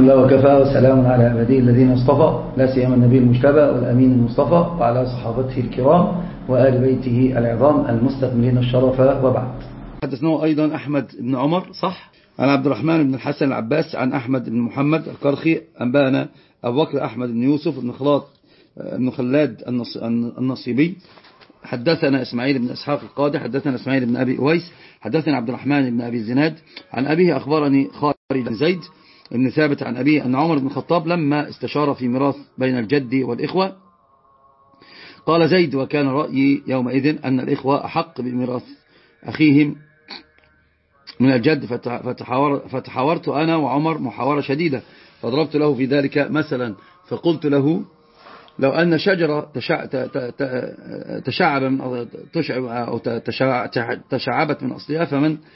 لله وكفى، وسلام على عباده الذين اصطفى، لا سيما النبي المجتبى والأمين المصطفى، وعلى صحابته الكرام وآل بيته العظام المستكملين الشرف، وبعد. حدثنا أيضا أحمد بن عمر صح عن عبد الرحمن بن الحسن العباس عن أحمد بن محمد القرخي أنبانا أبو بكر أحمد بن يوسف بن خلاد النصيبي حدثنا إسماعيل بن إسحاق القاضي حدثنا إسماعيل بن أبي أويس حدثنا عبد الرحمن بن أبي الزناد عن أبيه أخبرني خالد بن زيد بن ثابت عن أبيه أن عمر بن الخطاب لما استشار في ميراث بين الجد والإخوة قال زيد: وكان رأيي يومئذ أن الإخوة أحق بميراث أخيهم من الجد، فتحاورت أنا وعمر محاورة شديدة، فضربت له في ذلك مثلا، فقلت له: لو أن شجرة تشعبت من أصلها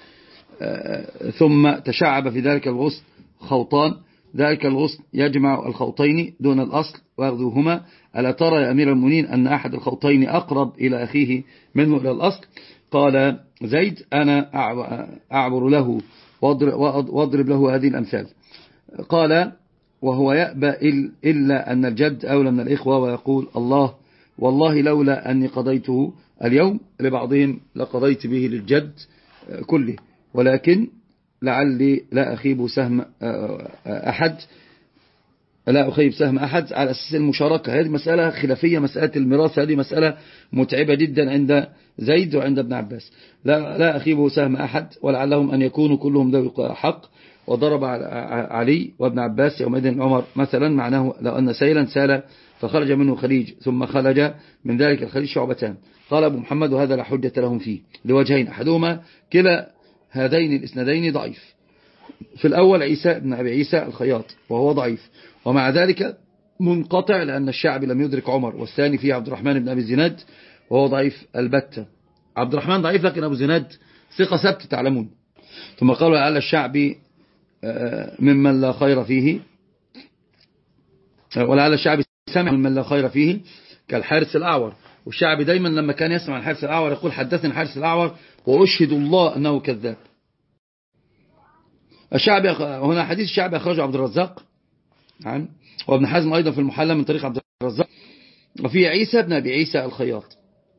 ثم تشعب في ذلك الغصن خوطان، ذلك الغصن يجمع الخوطين دون الأصل ويغذوهما، ألا ترى يا أمير المؤمنين أن أحد الخوطين أقرب إلى أخيه منه إلى الأصل؟ قال زيد: أنا أعبر له واضرب له هذه الأمثال. قال: وهو يأبى إلا أن الجد أولى من الإخوة، ويقول: والله لولا أني قضيته اليوم لبعضهم لقضيت به للجد كله، ولكن لعلي لا أخيب سهم أحد على أساس المشاركة. هذه مسألة خلافية، مسألة الميراث هذه مسألة متعبة جدا عند زيد وعند ابن عباس. لا أخيب سهم أحد، ولعلهم أن يكونوا كلهم ذوي حق. وضرب علي وابن عباس يومئذ عمر مثلا معناه: لو أن سيلا سال فخرج منه خليج، ثم خرج من ذلك الخليج شعبتان. قال أبو محمد: وهذا لا حجة لهم فيه لوجهين، أحدهما كلا هذين الإسنادين ضعيف. في الأول عيسى بن أبي عيسى الخياط وهو ضعيف، ومع ذلك منقطع لأن الشعبي لم يدرك عمر. والثاني فيه عبد الرحمن بن أبي الزناد وهو ضعيف البتة. عبد الرحمن ضعيف، لكن أبو الزناد ثقة ثبت تعلمون. ثم قالوا: لعل الشعبي ممن لا خير فيه، ولعل الشعبي سمع ممن لا خير فيه كالحارث الأعور. والشعبي دايما لما كان يسمع عن الحارث الأعور يقول: حدثني الحارث الأعور وأشهد الله أنه كذاب. الشعبي هنا حديث الشعبي أخرجه عبد الرزاق وابن حزم أيضا في المحلى من طريق عبد الرزاق. وفي عيسى بن أبي عيسى الخياط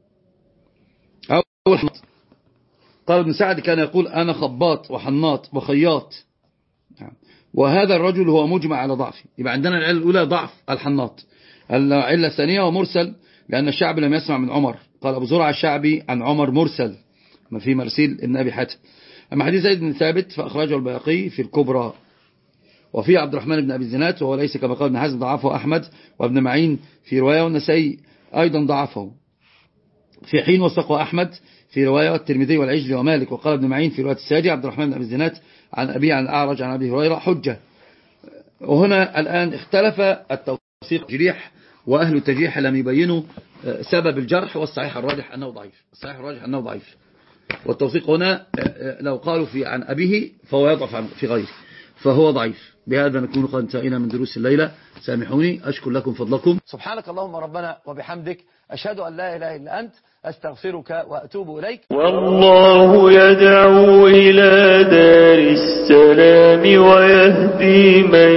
قال ابن سعد: كان يقول: أنا خباط وحناط وخياط. وهذا الرجل هو مجمع على ضعفه. يبقى عندنا العلة الأولى ضعف الحناط. العلة الثانية ومرسل، لأن الشعبي لم يسمع من عمر. قال أبو زرع الشعبي عن عمر مرسل، ما في مرسيل ابن أبي حاتم. أما حديث زيد بن ثابت فأخرجه البيهقي في الكبرى. وفي عبد الرحمن بن أبي الزناد وهو ليس كما قال ابن حزم ضعفه أحمد وابن معين في رواية، والنسائي أيضا ضعفه، في حين وثقه أحمد في رواية الترمذي والعجلي ومالك. وقال ابن معين في رواية الساجي عبد الرحمن بن أبي الزناد عن أبي عن الأعرج عن أبي هريرة حجة. وهنا الآن اختلف التوثيق التجريح، وأهل التجريح لم يبينوا سبب الجرح، والصحيح الراجح أنه ضعيف. والتوثيق هنا لو قالوا عن أبيه فهو يضعف في غيره، فهو ضعيف. بهذا نكون قد انتهينا من دروس الليلة. سامحوني، أشكر لكم فضلكم. سبحانك اللهم ربنا وبحمدك، أشهد أن لا إله إلا أنت، أستغفرك وأتوب إليك. والله يدعو إلى دار السلام ويهدي من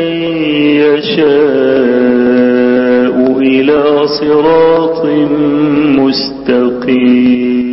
يشاء إلى صراط مستقيم.